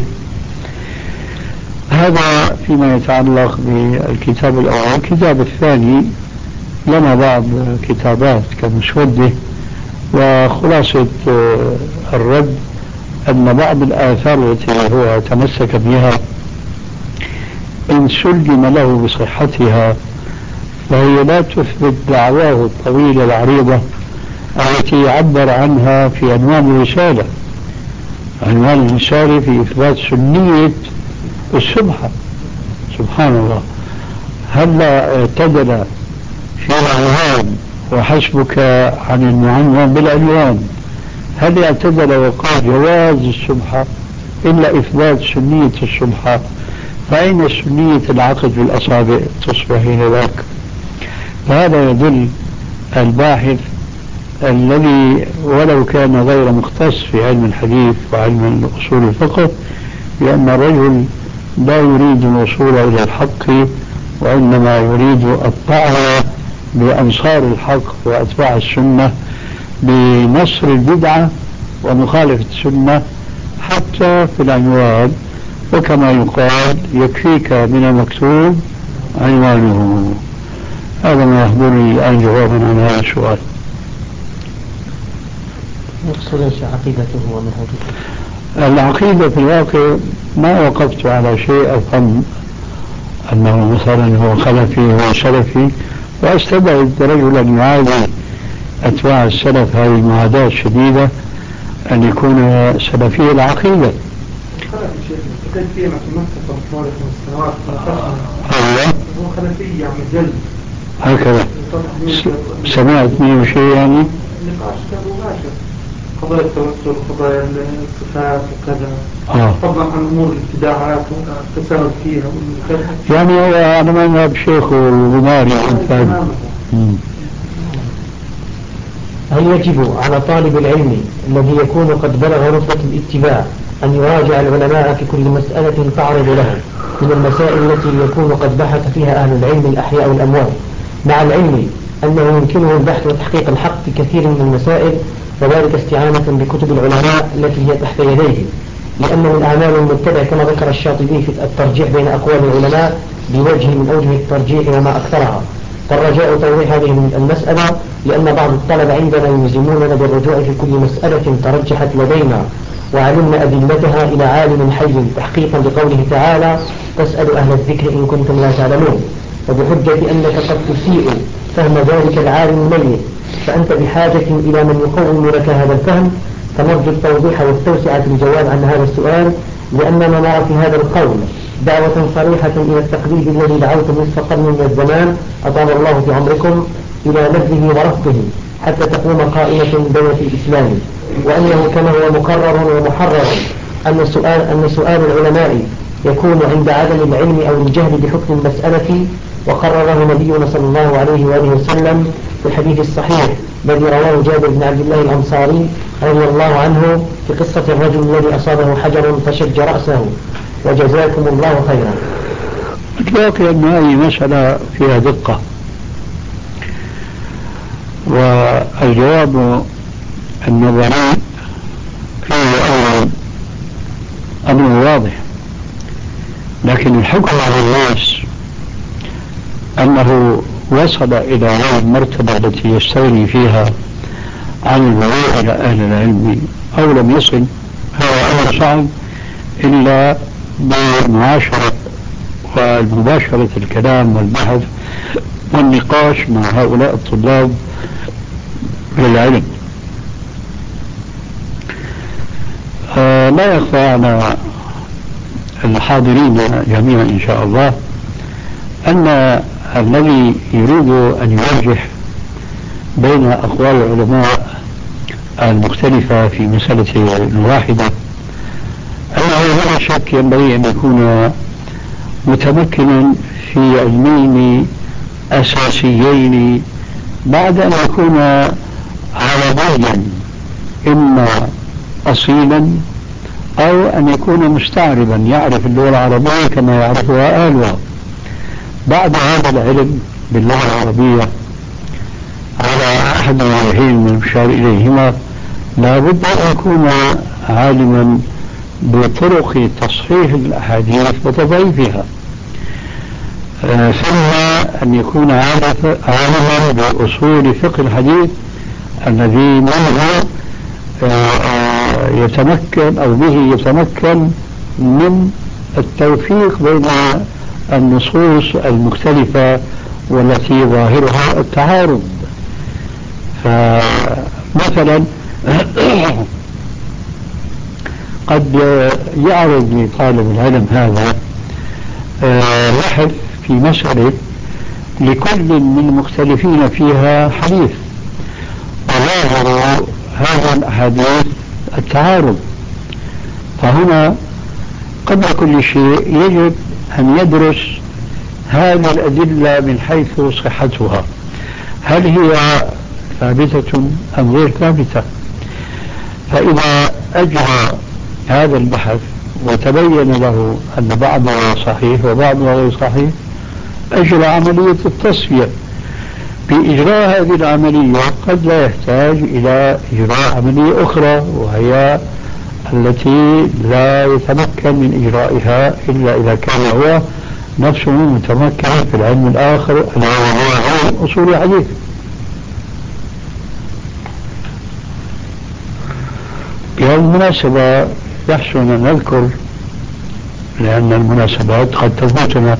هذا فيما يتعلق بالكتاب الأول. الكتاب الثاني لنا بعض كتابات كمسودة، وخلاصة الرد أن بعض الآثار التي هو تمسك بها إن سلم له بصحتها فهي لا تثبت دعواه الطويلة العريضة التي عبر عنها في عنوان الرسالة. عنوان الرسالة في إثبات سنية السبحة. سبحان الله، هلا اعتدل في العنوان وحسبك عن المعنون بالعنوان، هل اعتدل وقال جواز السبحة إلا إثبات سنية السبحة؟ فأين سنية العقد في الأصابع تصبح هناك؟ فهذا يدل الباحث الذي ولو كان غير مختص في علم الحديث وعلم أصول الفقه بأن الرجل لا يريد الوصول إلى الحق، وإنما يريد الطاعة بأنصار الحق وأتباع السنة بنصر البدعة ومخالفة السنة حتى في العنوان. وكما يقال يكفيك من المكتوب عنوانه. هذا ما يحضرني الآن جوابا عن هذا السؤال. يقصد ايش عقيدته ومنهجه؟ العقيدة في الواقع ما وقفت على شيء أفهم أنه مثلا هو خلفي هو سلفي، وأستبعد رجلا يعادي أتباع السلف هذه المعاداة الشديدة أن يكون سلفي العقيدة. هو خلفي يعني جلد هكذا سمعت منه شيء يعني؟ نقاش كان مباشر، قضايا التوسل قضايا الصفات وكذا، فضلا عن أمور الابتداعات والتساهل فيها. يعني هو أنا ما أذهب شيخ الغماري. هل يجب على طالب العلم الذي يكون قد بلغ رتبة الاتباع أن يراجع العلماء في كل مسألة تعرض له من المسائل التي يكون قد بحث فيها أهل العلم الأحياء والأموات، مع العلم أنه يمكنه البحث وتحقيق الحق في كثير من المسائل، وذلك استعانة بكتب العلماء التي هي تحت يديه، لأن الأعمال المتبع كما ذكر الشاطبي في الترجيح بين أقوال العلماء بوجه من أوجه الترجيح وما أكثرها. فالرجاء توضيح هذه المسألة، لأن بعض الطلبة عندنا يلزموننا بالرجوع في كل مسألة ترجحت لدينا وعلمنا أدلتها إلى عالم حي، تحقيقا لقوله تعالى: تسأل أهل الذكر إن كنتم لا تعلمون، وبحجة أنك قد تسيء فهم ذلك العالم الميت، فأنت بحاجة إلى من يقوم لك هذا الفهم. فنرجو التوضيح والتوسعة في الجواب عن هذا السؤال، لأننا نرى في هذا القول دعوة صريحة إلى التقليد الذي دعوت نصف قرن من الزمان أطال الله في عمركم إلى نبذه ورفضه حتى تقوم قائمة دولة الإسلام، وأنه كما هو مقرر ومحرر أن سؤال العلماء يكون عند عدم العلم أو الجهل بحكم المسألة، وقرره نبينا صلى الله عليه وآله وسلم في الحديث الصحيح الذي رواه جابر بن عبد الله الأنصاري رضي الله عنه في قصة الرجل الذي أصابه حجر فشج رأسه. وجزاكم الله خيرا. الواقع أن هذه مسألة فيها دقة، والجواب النظري فيه أمر واضح، لكن الحكم على الناس أنه وصل إلى هذه المرتبة التي يستغني فيها عن الرجوع إلى أهل العلم أو لم يصل، هذا أمر صعب إلا بالمعاشرة والمباشرة الكلام والبحث والنقاش مع هؤلاء الطلاب للعلم. لا يخفى على الحاضرين جميعا إن شاء الله أن الذي يريد أن يرجح بين أقوال العلماء المختلفة في مسألة واحدة أنه بلا شك ينبغي أن يكون متمكنا في علمين أساسيين بعد أن يكون عربيا إما أصيلا أو أن يكون مستعربا يعرف اللغة العربية كما يعرفها أهلها. بعد هذا العلم باللغة العربية على أحد الوجهين من المشار إليهما لا بد أن يكون عالما بطرق تصحيح الأحاديث وتضعيفها، ثم أن يكون عالما بأصول فقه الحديث الذي منه يتمكن أو به يتمكن من التوفيق بين النصوص المختلفة والتي ظاهرها التعارض. فمثلا قد يعرض لطالب العلم هذا بحث في مسألة لكل من المختلفين فيها حديث، وظاهر هذا الحديث التعارض، فهنا قبل كل شيء يجب أن يدرس هذه الأدلة من حيث صحتها، هل هي ثابتة أم غير ثابتة؟ فإذا أجرى هذا البحث وتبين له أن بعضها صحيح وبعضها غير صحيح، أجرى عملية التصفية. بإجراء هذه العملية قد لا يحتاج إلى إجراء عملية أخرى، وهي التي لا يتمكن من إجرائها إلا إذا كان هو نفسه متمكن في العلم الآخر الذي هو علم أصول الحديث. بهذه المناسبة يحسن أن نذكر، لأن المناسبات قد تفوتنا،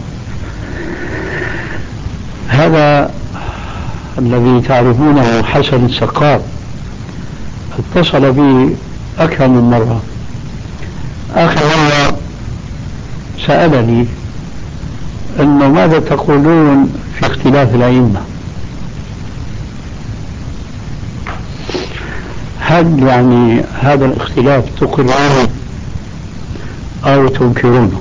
هذا الذي تعرفونه حسن السقاف اتصل بي أكثر من مرة. آخر مرة سألني أنه ماذا تقولون في اختلاف الأئمة؟ هل يعني هذا الاختلاف تقرونه أو تنكرونه؟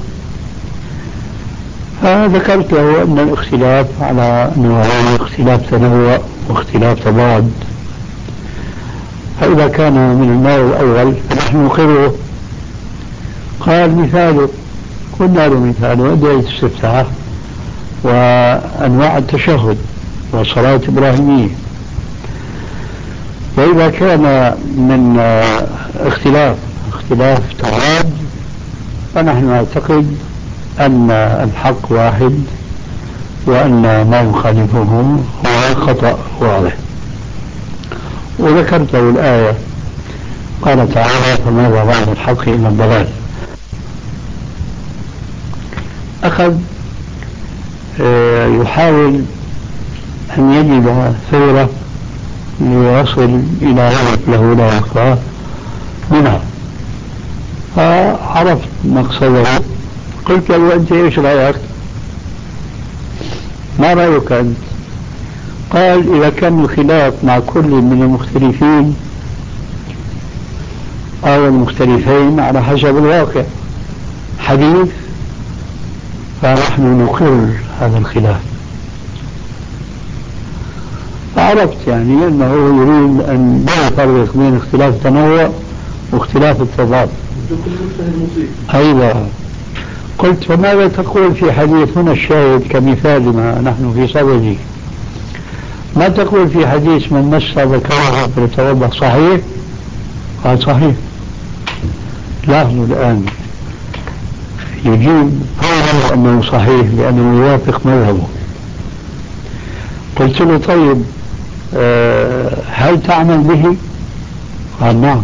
فذكرت له أن الاختلاف على نوعين، اختلاف تنوع واختلاف تضاد. فإذا كان من النوع الأول فنحن نقره، قال مثاله، قلنا له مثاله أدعية الاستفتاح وأنواع التشهد والصلاة الإبراهيمية. وإذا كان من اختلاف تضاد فنحن نعتقد أن الحق واحد وأن ما يخالفه هو خطأ واضح. وذكرت له الآية قال تعالى فماذا بعد الحق إلا الضلال. أخذ يحاول أن يجد ثورة ليصل إلى هدف له لا يخفى منها، فعرفت مقصده. قلت له أنت إيش رأيك؟ ما رأيك أنت؟ قال إذا كان الخلاف مع كل من المختلفين أو المختلفين على حسب الواقع حديث فنحن نقر هذا الخلاف. فعرفت يعني أنه يريد أن لا يفرق بين اختلاف التنوع واختلاف التضاد. أيضا قلت فماذا تقول في حديث هنا الشاهد كمثالنا نحن في صدده، ما تقول في حديث من مس ذكره فليتوضأ صحيح؟ قال صحيح. لاحظوا الآن يجيب فورا أنه صحيح لأنه يوافق مذهبه. قلت له طيب هل تعمل به؟ قال نعم.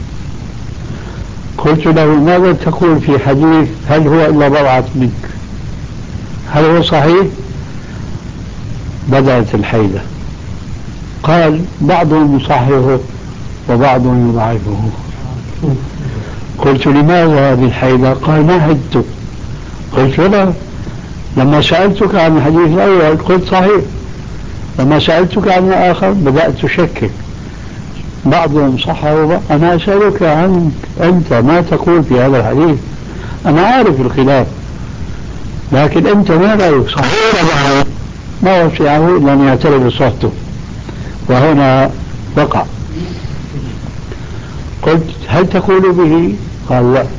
قلت له ماذا تقول في حديث هل هو إلا بضعة منك؟ هل هو صحيح؟ بدأت الحيلة. قال بعضهم يصححه وبعضهم يضعفه. قلت لماذا هذه الحيلة؟ قال ما عدت. قلت لا، لما سألتك عن الحديث الأول قلت صحيح، لما سألتك عن الآخر بدأت أشكك، بعضهم صحه. أنا أسألك عنك أنت ما تقول في هذا الحديث؟ أنا عارف الخلاف لكن أنت ما رأيك صحيح ولا ما وسعه إلا أن يعترف بصوته، وهنا وقع. قلت هل تقول به؟ قال لا.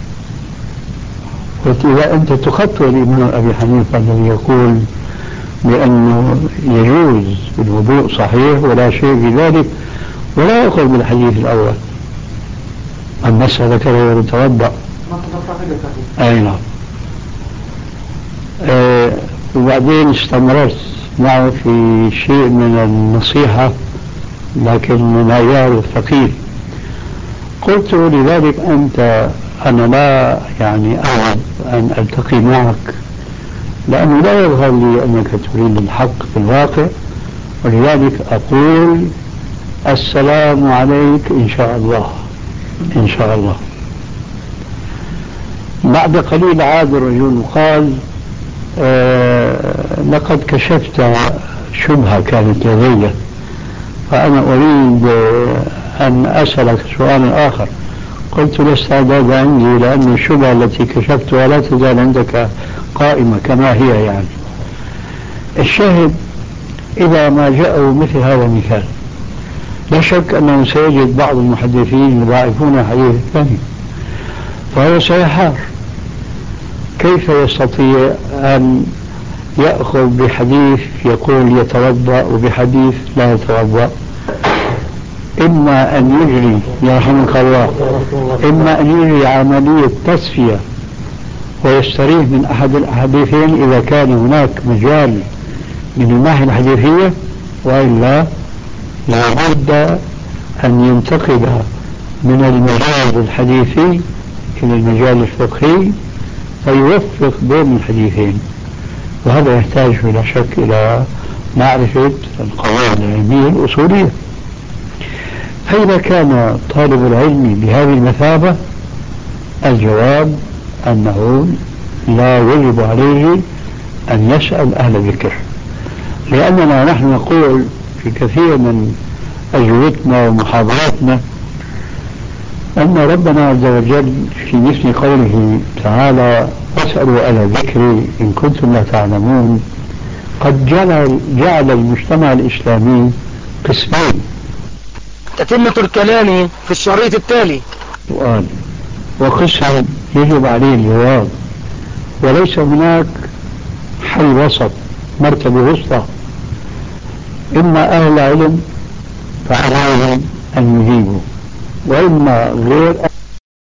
قلت إذا أنت تخطئ الإمام أبي حنيفة الذي يقول بأنه يجوز الوضوء صحيح ولا شيء في ذلك ولا يقول بالحديث الأول المسألة كذا يتوضأ. أي نعم. وبعدين استمرت معه في شيء من النصيحة لكن من عيار الفقيه. قلت لذلك أنا لا يعني أعرف أن ألتقي معك لأنه لا يظهر لي أنك تريد الحق في الواقع، ولذلك أقول السلام عليك إن شاء الله إن شاء الله. بعد قليل عاد الرجل وقال لقد كشفت شبهة كانت لدي فأنا أريد أن أسألك سؤال آخر. قلت لا استعداد عندي لأن الشبهة التي كشفتها لا تزال عندك قائمة كما هي. يعني الشاهد إذا ما جاءوا مثل هذا المثال لا شك أنه سيجد بعض المحدثين يضاعفون الحديث الثاني، فهو سيحار كيف يستطيع أن يأخذ بحديث يقول يتوضأ وبحديث لا يتوضأ. إما أن يجري يرحمك الله إما أن يجري عملية تصفية ويستريح من أحد الحديثين إذا كان هناك مجال من الناحية الحديثية، وإلا لابد أن ينتقل من المجال الحديثي إلى المجال الفقهي فيوفق بين الحديثين، وهذا يحتاج بلا شك إلى معرفة القواعد العلمية الأصولية. فإذا كان طالب العلم بهذه المثابة الجواب أنه لا يجب عليه أن يسأل أهل الذكر، لأننا نحن نقول في كثير من أجوبتنا ومحاضراتنا أن ربنا عز وجل في مثل قوله تعالى فاسألوا أهل الذكر إن كنتم لا تعلمون قد جعل المجتمع الإسلامي قسمين. تتمة الكلام في الشريط التالي. سؤال وقسم يجب عليه الجواب، وليس هناك حل وسط، مرتبة وسطى. إما أهل العلم فعليهم أن يجيبوا، وإما غير